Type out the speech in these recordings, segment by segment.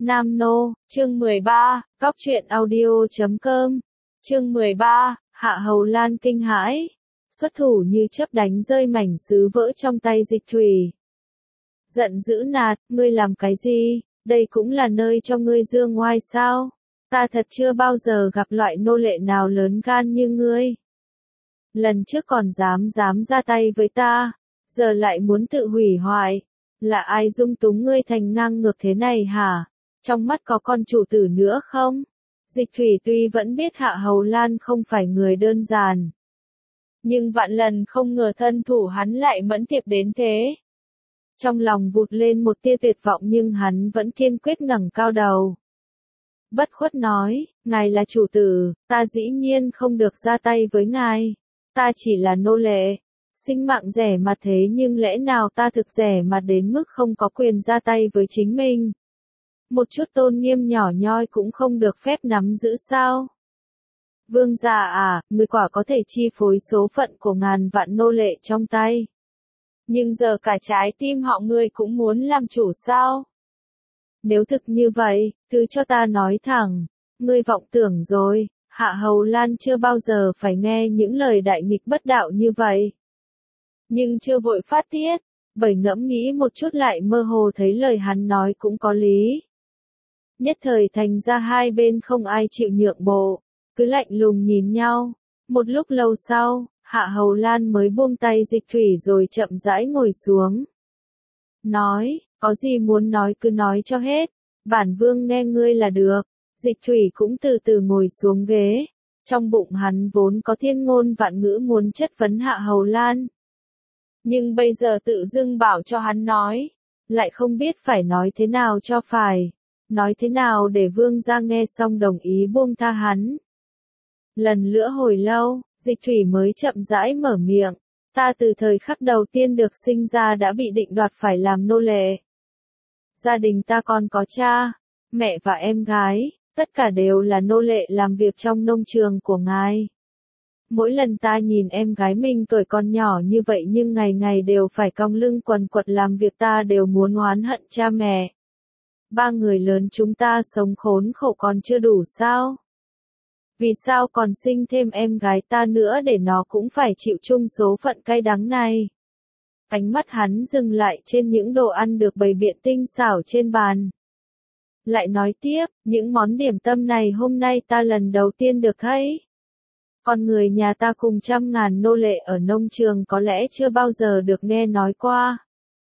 Nam Nô, chương 13, Góc truyện audio.com. Chương 13, Hạ Hầu Lan kinh hãi, xuất thủ như chớp đánh rơi mảnh sứ vỡ trong tay Dịch Thủy. Giận dữ nạt, ngươi làm cái gì, đây cũng là nơi cho ngươi dương ngoai sao? Ta thật chưa bao giờ gặp loại nô lệ nào lớn gan như ngươi. Lần trước còn dám ra tay với ta, giờ lại muốn tự hủy hoại. Là ai dung túng ngươi thành ngang ngược thế này hả? Trong mắt có con chủ tử nữa không? Dịch Thủy tuy vẫn biết Hạ Hầu Lan không phải người đơn giản, nhưng vạn lần không ngờ thân thủ hắn lại mẫn tiệp đến thế. Trong lòng vụt lên một tia tuyệt vọng nhưng hắn vẫn kiên quyết ngẩng cao đầu. Bất khuất nói, ngài là chủ tử, ta dĩ nhiên không được ra tay với ngài. Ta chỉ là nô lệ, sinh mạng rẻ mặt thế nhưng lẽ nào ta thực rẻ mặt đến mức không có quyền ra tay với chính mình? Một chút tôn nghiêm nhỏ nhoi cũng không được phép nắm giữ sao? Vương gia à, người quả có thể chi phối số phận của ngàn vạn nô lệ trong tay. Nhưng giờ cả trái tim họ ngươi cũng muốn làm chủ sao? Nếu thực như vậy, cứ cho ta nói thẳng, ngươi vọng tưởng rồi. Hạ Hầu Lan chưa bao giờ phải nghe những lời đại nghịch bất đạo như vậy. Nhưng chưa vội phát tiết, bởi ngẫm nghĩ một chút lại mơ hồ thấy lời hắn nói cũng có lý. Nhất thời thành ra hai bên không ai chịu nhượng bộ, cứ lạnh lùng nhìn nhau. Một lúc lâu sau, Hạ Hầu Lan mới buông tay Dịch Thủy rồi chậm rãi ngồi xuống. Nói, có gì muốn nói cứ nói cho hết, bản vương nghe ngươi là được. Dịch Thủy cũng từ từ ngồi xuống ghế, trong bụng hắn vốn có thiên ngôn vạn ngữ muốn chất vấn Hạ Hầu Lan. Nhưng bây giờ tự dưng bảo cho hắn nói, lại không biết phải nói thế nào cho phải, nói thế nào để vương gia nghe xong đồng ý buông tha hắn. Lần nữa hồi lâu, Dịch Thủy mới chậm rãi mở miệng, ta từ thời khắc đầu tiên được sinh ra đã bị định đoạt phải làm nô lệ. Gia đình ta còn có cha, mẹ và em gái. Tất cả đều là nô lệ làm việc trong nông trường của ngài. Mỗi lần ta nhìn em gái mình tuổi còn nhỏ như vậy nhưng ngày ngày đều phải cong lưng quần quật làm việc ta đều muốn oán hận cha mẹ. Ba người lớn chúng ta sống khốn khổ còn chưa đủ sao? Vì sao còn sinh thêm em gái ta nữa để nó cũng phải chịu chung số phận cay đắng này? Ánh mắt hắn dừng lại trên những đồ ăn được bày biện tinh xảo trên bàn. Lại nói tiếp, những món điểm tâm này hôm nay ta lần đầu tiên được thấy. Con người nhà ta cùng trăm ngàn nô lệ ở nông trường có lẽ chưa bao giờ được nghe nói qua.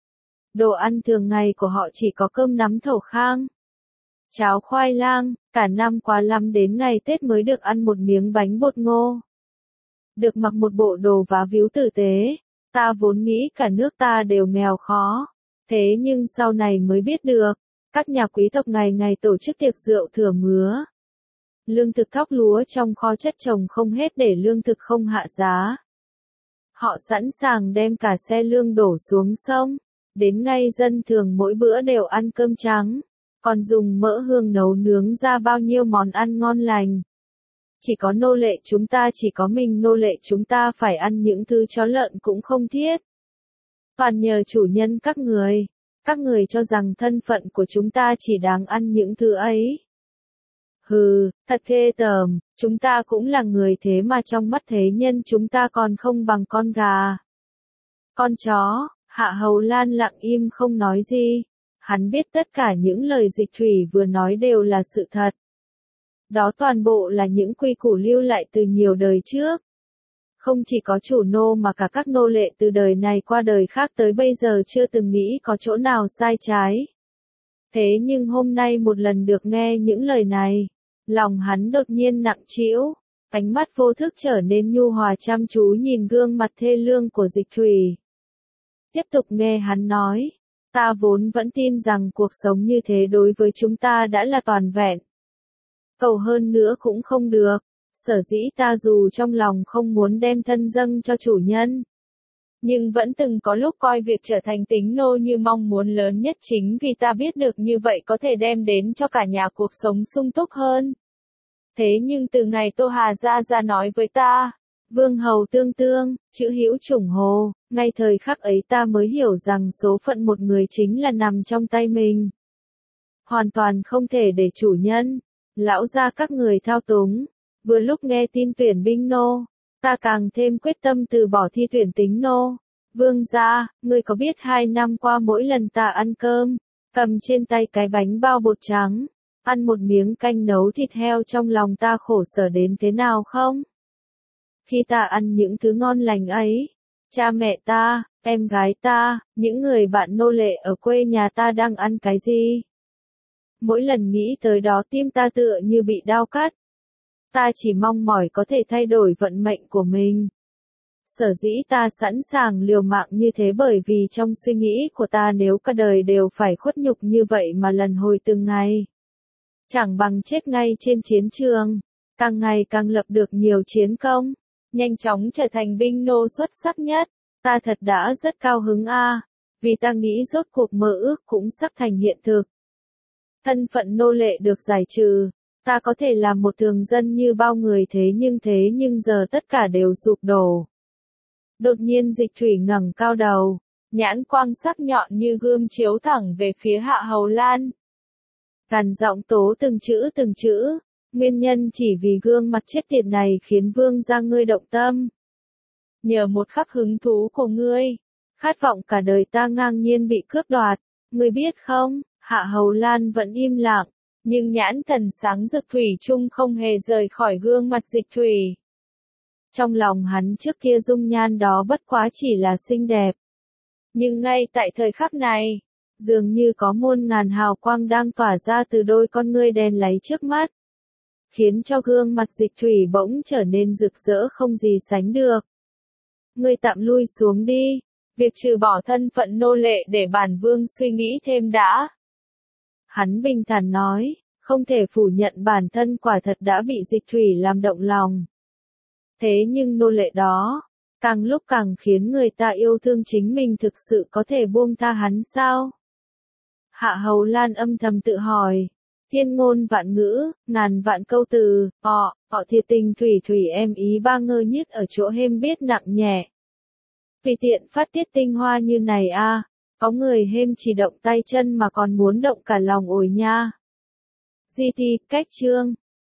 Đồ ăn thường ngày của họ chỉ có cơm nắm thổ khang, cháo khoai lang, cả năm quá lắm đến ngày Tết mới được ăn một miếng bánh bột ngô. Được mặc một bộ đồ vá víu tử tế, ta vốn nghĩ cả nước ta đều nghèo khó. Thế nhưng sau này mới biết được. Các nhà quý tộc ngày ngày tổ chức tiệc rượu thừa mứa. Lương thực thóc lúa trong kho chất trồng không hết để lương thực không hạ giá. Họ sẵn sàng đem cả xe lương đổ xuống sông. Đến ngay dân thường mỗi bữa đều ăn cơm trắng. Còn dùng mỡ hương nấu nướng ra bao nhiêu món ăn ngon lành. Chỉ có nô lệ chúng ta chỉ có mình nô lệ chúng ta phải ăn những thứ chó lợn cũng không thiết. Toàn nhờ chủ nhân các người. Các người cho rằng thân phận của chúng ta chỉ đáng ăn những thứ ấy. Hừ, thật ghê tởm, chúng ta cũng là người thế mà trong mắt thế nhân chúng ta còn không bằng con gà. Con chó, Hạ Hầu Lan lặng im không nói gì. Hắn biết tất cả những lời Dịch Thủy vừa nói đều là sự thật. Đó toàn bộ là những quy củ lưu lại từ nhiều đời trước. Không chỉ có chủ nô mà cả các nô lệ từ đời này qua đời khác tới bây giờ chưa từng nghĩ có chỗ nào sai trái. Thế nhưng hôm nay một lần được nghe những lời này, lòng hắn đột nhiên nặng trĩu, ánh mắt vô thức trở nên nhu hòa chăm chú nhìn gương mặt thê lương của Dịch Thủy. Tiếp tục nghe hắn nói, ta vốn vẫn tin rằng cuộc sống như thế đối với chúng ta đã là toàn vẹn. Cầu hơn nữa cũng không được. Sở dĩ ta dù trong lòng không muốn đem thân dâng cho chủ nhân, nhưng vẫn từng có lúc coi việc trở thành tính nô như mong muốn lớn nhất chính vì ta biết được như vậy có thể đem đến cho cả nhà cuộc sống sung túc hơn. Thế nhưng từ ngày Tô Hà ra nói với ta, vương hầu tương tương, chữ hữu chủng hồ, ngay thời khắc ấy ta mới hiểu rằng số phận một người chính là nằm trong tay mình. hoàn toàn không thể để chủ nhân, lão gia các người thao túng. Vừa lúc nghe tin tuyển binh nô, ta càng thêm quyết tâm từ bỏ thi tuyển tính nô. Vương gia, ngươi có biết 2 năm qua mỗi lần ta ăn cơm, cầm trên tay cái bánh bao bột trắng, ăn một miếng canh nấu thịt heo trong lòng ta khổ sở đến thế nào không? Khi ta ăn những thứ ngon lành ấy, cha mẹ ta, em gái ta, những người bạn nô lệ ở quê nhà ta đang ăn cái gì? Mỗi lần nghĩ tới đó tim ta tựa như bị đau cắt. Ta chỉ mong mỏi có thể thay đổi vận mệnh của mình. Sở dĩ ta sẵn sàng liều mạng như thế bởi vì trong suy nghĩ của ta nếu cả đời đều phải khuất nhục như vậy mà lần hồi từng ngày, chẳng bằng chết ngay trên chiến trường, càng ngày càng lập được nhiều chiến công, nhanh chóng trở thành binh nô xuất sắc nhất. Ta thật đã rất cao hứng vì ta nghĩ rốt cuộc mơ ước cũng sắp thành hiện thực. Thân phận nô lệ được giải trừ, ta có thể làm một thường dân như bao người thế nhưng giờ tất cả đều sụp đổ. Đột nhiên Dịch Thủy ngẩng cao đầu, nhãn quang sắc nhọn như gươm chiếu thẳng về phía Hạ Hầu Lan. Gằn giọng tố từng chữ, nguyên nhân chỉ vì gương mặt chết tiệt này khiến vương gia ngươi động tâm. Nhờ một khắc hứng thú của ngươi, khát vọng cả đời ta ngang nhiên bị cướp đoạt, ngươi biết không? Hạ Hầu Lan vẫn im lặng, nhưng nhãn thần sáng rực thủy chung không hề rời khỏi gương mặt Dịch Thủy. Trong lòng hắn trước kia dung nhan đó bất quá chỉ là xinh đẹp. Nhưng ngay tại thời khắc này, dường như có muôn ngàn hào quang đang tỏa ra từ đôi con ngươi đen láy trước mắt, khiến cho gương mặt Dịch Thủy bỗng trở nên rực rỡ không gì sánh được. Ngươi tạm lui xuống đi, việc trừ bỏ thân phận nô lệ để bản vương suy nghĩ thêm đã. Hắn bình thản nói, không thể phủ nhận bản thân quả thật đã bị Dịch Thủy làm động lòng. Thế nhưng nô lệ đó, càng lúc càng khiến người ta yêu thương chính mình, thực sự có thể buông tha hắn sao? Hạ Hầu Lan âm thầm tự hỏi, thiên ngôn vạn ngữ, ngàn vạn câu từ, họ thiệt tình thủy em ý ba ngơ nhất ở chỗ hêm biết nặng nhẹ. Tùy tiện phát tiết tinh hoa như này có người hêm chỉ động tay chân mà còn muốn động cả lòng ổi nha. GT, cách chương.